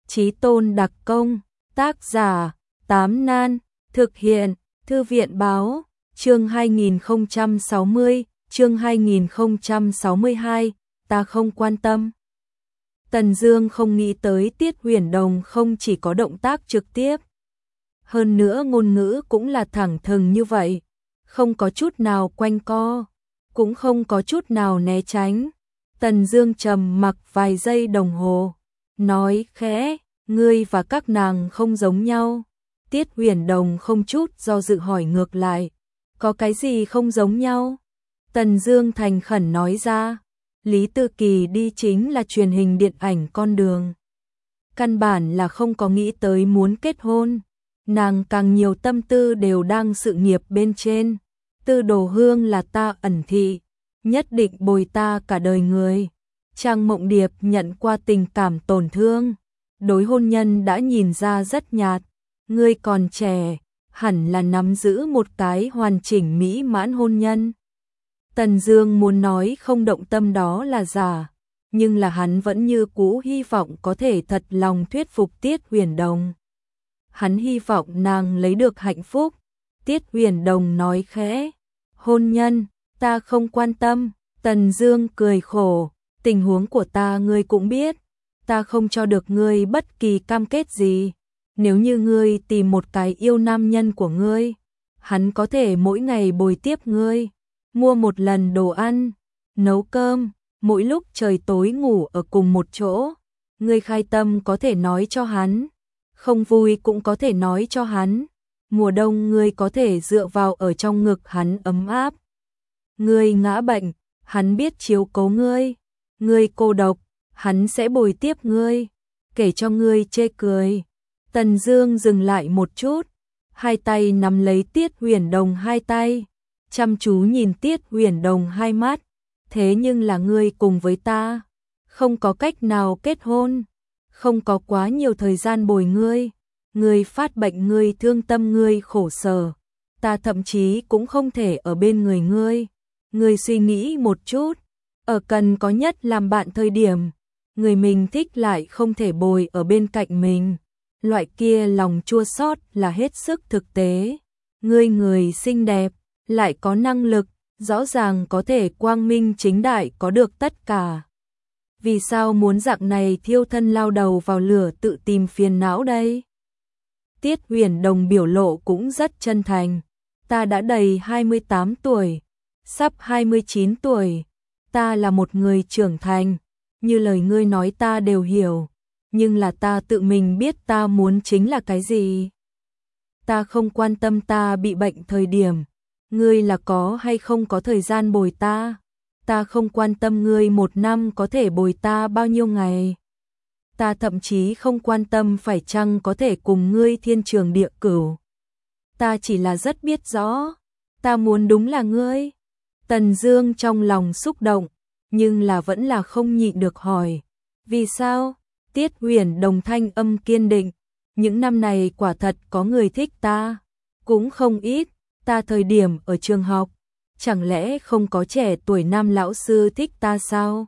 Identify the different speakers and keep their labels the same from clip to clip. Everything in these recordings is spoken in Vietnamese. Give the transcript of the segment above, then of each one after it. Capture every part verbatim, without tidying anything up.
Speaker 1: Chí tôn đặc công, tác giả, Tám Nan, thực hiện, Thư viện báo, chương hai nghìn không trăm sáu mươi, chương hai nghìn không trăm sáu mươi hai, ta không quan tâm. Tần Dương không nghĩ tới Tiết Huyền Đồng không chỉ có động tác trực tiếp, hơn nữa ngôn ngữ cũng là thẳng thừng như vậy, không có chút nào quanh co, cũng không có chút nào né tránh. Tần Dương trầm mặc vài giây đồng hồ, nói khẽ, ngươi và các nàng không giống nhau. Tiết Huyền Đồng không chút do dự hỏi ngược lại, có cái gì không giống nhau? Tần Dương thành khẩn nói ra, Lý Tư Kỳ đi chính là truyền hình điện ảnh con đường. Căn bản là không có nghĩ tới muốn kết hôn, nàng càng nhiều tâm tư đều đang sự nghiệp bên trên. Tư Đồ Hương là ta ẩn thị, nhất định bồi ta cả đời người. Trang Mộng Điệp nhận qua tình cảm tổn thương, đối hôn nhân đã nhìn ra rất nhạt. Ngươi còn trẻ, hẳn là nắm giữ một cái hoàn chỉnh mỹ mãn hôn nhân. Tần Dương muốn nói không động tâm đó là giả, nhưng là hắn vẫn như cũ hy vọng có thể thật lòng thuyết phục Tiết Huyền Đồng. Hắn hy vọng nàng lấy được hạnh phúc. Tiết Huyền Đồng nói khẽ, hôn nhân, ta không quan tâm. Tần Dương cười khổ, tình huống của ta ngươi cũng biết, ta không cho được ngươi bất kỳ cam kết gì. Nếu như ngươi tìm một cái yêu nam nhân của ngươi, hắn có thể mỗi ngày bồi tiếp ngươi, mua một lần đồ ăn, nấu cơm, mỗi lúc trời tối ngủ ở cùng một chỗ. Ngươi khai tâm có thể nói cho hắn, không vui cũng có thể nói cho hắn. Mùa đông ngươi có thể dựa vào ở trong ngực hắn ấm áp. Ngươi ngã bệnh, hắn biết chiếu cố ngươi. Ngươi cô độc, hắn sẽ bồi tiếp ngươi, kể cho ngươi chê cười. Tần Dương dừng lại một chút, hai tay nắm lấy Tiết Huyền Đồng hai tay, chăm chú nhìn Tiết Huyền Đồng hai mắt. Thế nhưng là ngươi cùng với ta, không có cách nào kết hôn, không có quá nhiều thời gian bồi ngươi. Ngươi phát bệnh, ngươi thương tâm, ngươi khổ sở, ta thậm chí cũng không thể ở bên người ngươi. Ngươi suy nghĩ một chút, ở cần có nhất làm bạn thời điểm, người mình thích lại không thể bồi ở bên cạnh mình. Loại kia lòng chua xót là hết sức thực tế. Ngươi người xinh đẹp, lại có năng lực, rõ ràng có thể quang minh chính đại có được tất cả. Vì sao muốn dạng này thiêu thân lao đầu vào lửa tự tìm phiền não đây? Tiết Huyền Đồng biểu lộ cũng rất chân thành. Ta đã đầy hai mươi tám tuổi, sắp hai mươi chín tuổi. Ta là một người trưởng thành, như lời ngươi nói ta đều hiểu. Nhưng là ta tự mình biết ta muốn chính là cái gì. Ta không quan tâm ta bị bệnh thời điểm, ngươi là có hay không có thời gian bồi ta. Ta không quan tâm ngươi một năm có thể bồi ta bao nhiêu ngày. Ta thậm chí không quan tâm phải chăng có thể cùng ngươi thiên trường địa cửu. Ta chỉ là rất biết rõ, ta muốn đúng là ngươi. Tần Dương trong lòng xúc động, nhưng là vẫn là không nhịn được hỏi, vì sao? Tiết Huyền Đồng thanh âm kiên định, những năm này quả thật có người thích ta, cũng không ít. Ta thời điểm ở trường học, chẳng lẽ không có trẻ tuổi nam lão sư thích ta sao?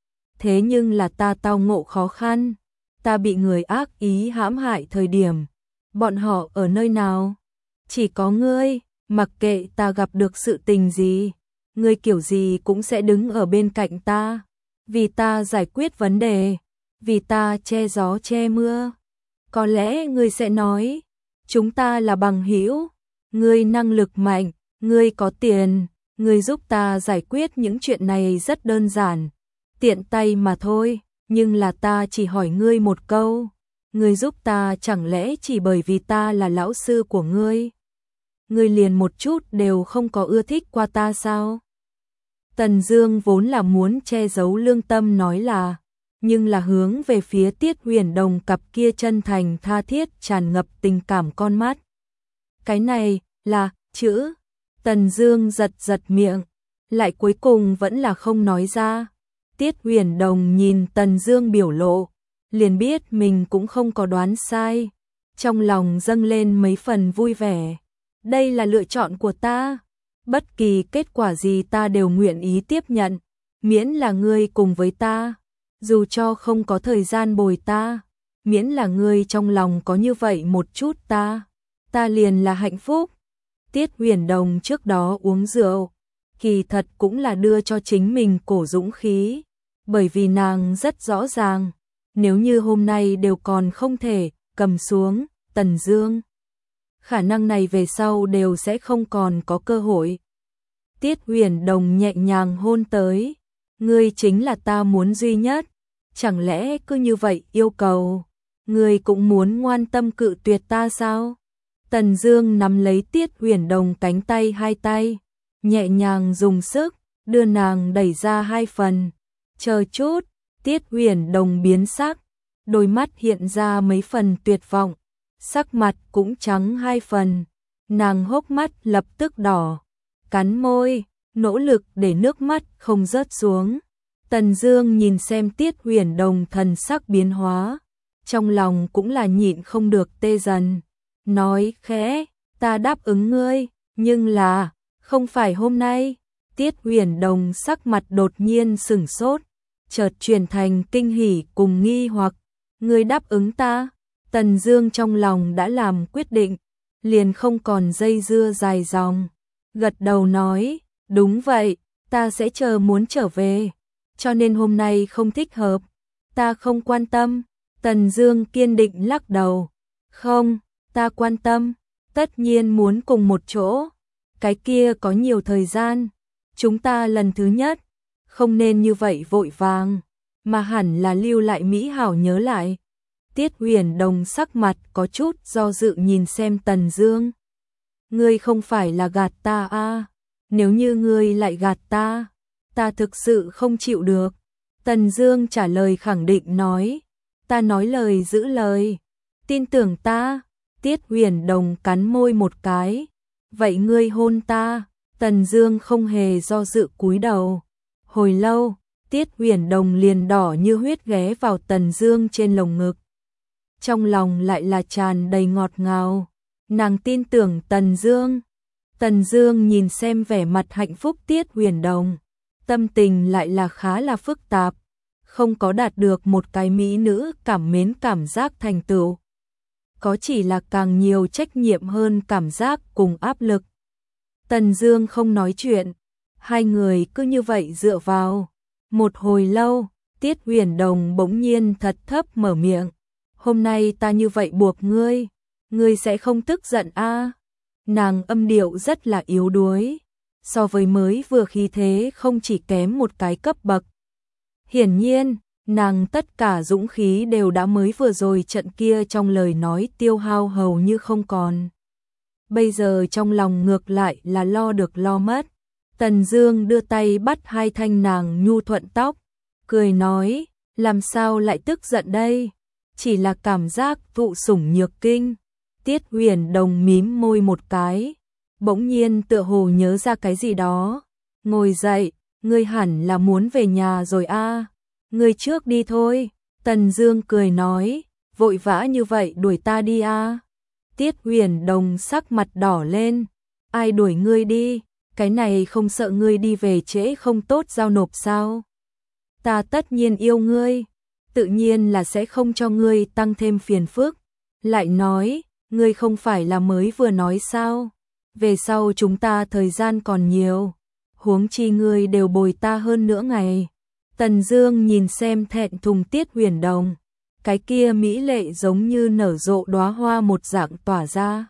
Speaker 1: Thế nhưng là ta tao ngộ khó khăn, ta bị người ác ý hãm hại thời điểm, bọn họ ở nơi nào? Chỉ có ngươi, mặc kệ ta gặp được sự tình gì, ngươi kiểu gì cũng sẽ đứng ở bên cạnh ta, vì ta giải quyết vấn đề, vì ta che gió che mưa. Có lẽ ngươi sẽ nói, chúng ta là bằng hữu, ngươi năng lực mạnh, ngươi có tiền, ngươi giúp ta giải quyết những chuyện này rất đơn giản, tiện tay mà thôi. Nhưng là ta chỉ hỏi ngươi một câu, ngươi giúp ta chẳng lẽ chỉ bởi vì ta là lão sư của ngươi? Ngươi liền một chút đều không có ưa thích qua ta sao? Tần Dương vốn là muốn che giấu lương tâm nói là, nhưng là hướng về phía Tiết Huyền Đồng cặp kia chân thành tha thiết tràn ngập tình cảm con mắt. Cái này là chữ. Tần Dương giật giật miệng, lại cuối cùng vẫn là không nói ra. Tiết Huyền Đồng nhìn Tần Dương biểu lộ, liền biết mình cũng không có đoán sai, trong lòng dâng lên mấy phần vui vẻ. Đây là lựa chọn của ta, bất kỳ kết quả gì ta đều nguyện ý tiếp nhận, miễn là ngươi cùng với ta, dù cho không có thời gian bồi ta, miễn là ngươi trong lòng có như vậy một chút ta, ta liền là hạnh phúc. Tiết Huyền Đồng trước đó uống rượu, kỳ thật cũng là đưa cho chính mình cổ dũng khí, bởi vì nàng rất rõ ràng, nếu như hôm nay đều còn không thể cầm xuống Tần Dương, khả năng này về sau đều sẽ không còn có cơ hội. Tiết Huyền Đồng nhẹ nhàng hôn tới, ngươi chính là ta muốn duy nhất, chẳng lẽ cứ như vậy yêu cầu, ngươi cũng muốn ngoan tâm cự tuyệt ta sao? Tần Dương nắm lấy Tiết Huyền Đồng cánh tay hai tay, nhẹ nhàng dùng sức, đưa nàng đẩy ra hai phần. Chờ chút, Tiết Huyền Đồng biến sắc, đôi mắt hiện ra mấy phần tuyệt vọng, sắc mặt cũng trắng hai phần, nàng hốc mắt lập tức đỏ, cắn môi, nỗ lực để nước mắt không rớt xuống. Tần Dương nhìn xem Tiết Huyền Đồng thần sắc biến hóa, trong lòng cũng là nhịn không được tê dần, nói khẽ, ta đáp ứng ngươi, nhưng là, không phải hôm nay. Tiết Huyền Đồng sắc mặt đột nhiên sửng sốt, chợt chuyển thành kinh hỉ cùng nghi hoặc, ngươi đáp ứng ta? Tần Dương trong lòng đã làm quyết định, liền không còn dây dưa dài dòng, gật đầu nói, đúng vậy, ta sẽ chờ muốn trở về, cho nên hôm nay không thích hợp, ta không quan tâm. Tần Dương kiên định lắc đầu, không, ta quan tâm, tất nhiên muốn cùng một chỗ, cái kia có nhiều thời gian, chúng ta lần thứ nhất, không nên như vậy vội vàng, mà hẳn là lưu lại mỹ hảo nhớ lại. Tiết Huyền Đồng sắc mặt có chút do dự nhìn xem Tần Dương. Ngươi không phải là gạt ta à? Nếu như ngươi lại gạt ta, ta thực sự không chịu được. Tần Dương trả lời khẳng định nói, ta nói lời giữ lời, tin tưởng ta. Tiết Huyền Đồng cắn môi một cái, vậy ngươi hôn ta? Tần Dương không hề do dự cúi đầu. Hồi lâu, Tiết Huyền Đồng liền đỏ như huyết ghé vào Tần Dương trên lồng ngực. Trong lòng lại là tràn đầy ngọt ngào, nàng tin tưởng Tần Dương. Tần Dương nhìn xem vẻ mặt hạnh phúc Tiết Huyền Đồng, tâm tình lại là khá là phức tạp, không có đạt được một cái mỹ nữ cảm mến cảm giác thành tựu, có chỉ là càng nhiều trách nhiệm hơn cảm giác cùng áp lực. Tần Dương không nói chuyện, hai người cứ như vậy dựa vào. Một hồi lâu, Tiết Huyền Đồng bỗng nhiên thật thấp mở miệng, hôm nay ta như vậy buộc ngươi, ngươi sẽ không tức giận a? À? Nàng âm điệu rất là yếu đuối, so với mới vừa khí thế không chỉ kém một cái cấp bậc. Hiển nhiên, nàng tất cả dũng khí đều đã mới vừa rồi trận kia trong lời nói tiêu hao hầu như không còn. Bây giờ trong lòng ngược lại là lo được lo mất. Tần Dương đưa tay bắt hai thanh nàng nhu thuận tóc, cười nói, làm sao lại tức giận đây? Chỉ là cảm giác thụ sủng nhược kinh. Tiết Huyền Đồng mím môi một cái, bỗng nhiên tựa hồ nhớ ra cái gì đó, ngồi dậy, ngươi hẳn là muốn về nhà rồi a, à? Ngươi trước đi thôi. Tần Dương cười nói, vội vã như vậy đuổi ta đi a? À? Tiết Huyền Đồng sắc mặt đỏ lên, ai đuổi ngươi đi? Cái này không sợ ngươi đi về trễ không tốt giao nộp sao? Ta tất nhiên yêu ngươi, tự nhiên là sẽ không cho ngươi tăng thêm phiền phức. Lại nói, ngươi không phải là mới vừa nói sao? Về sau chúng ta thời gian còn nhiều, huống chi ngươi đều bồi ta hơn nửa ngày. Tần Dương nhìn xem thẹn thùng Tiết Huyền Đồng, cái kia mỹ lệ giống như nở rộ đóa hoa một dạng tỏa ra,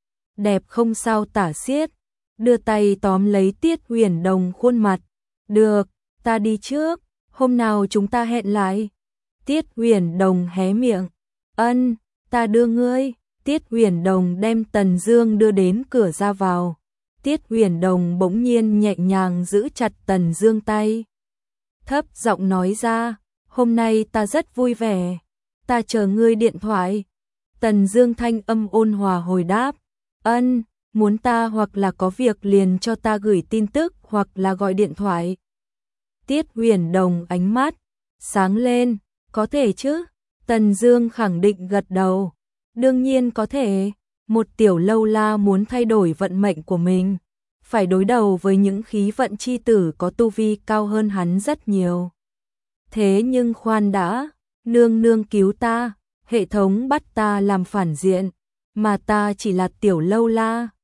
Speaker 1: đẹp không sao tả xiết, đưa tay tóm lấy Tiết Huyền Đồng khuôn mặt, được, ta đi trước, hôm nào chúng ta hẹn lại. Tiết Huyền Đồng hé miệng, ân, ta đưa ngươi. Tiết Huyền Đồng đem Tần Dương đưa đến cửa ra vào. Tiết Huyền Đồng bỗng nhiên nhẹ nhàng giữ chặt Tần Dương tay, thấp giọng nói ra, hôm nay ta rất vui vẻ, ta chờ ngươi điện thoại. Tần Dương thanh âm ôn hòa hồi đáp, ân, muốn ta hoặc là có việc liền cho ta gửi tin tức hoặc là gọi điện thoại. Tiết Huyền Đồng ánh mắt sáng lên, có thể chứ? Tần Dương khẳng định gật đầu, đương nhiên có thể, một tiểu lâu la muốn thay đổi vận mệnh của mình, phải đối đầu với những khí vận chi tử có tu vi cao hơn hắn rất nhiều. Thế nhưng khoan đã, nương nương cứu ta, hệ thống bắt ta làm phản diện, mà ta chỉ là tiểu lâu la.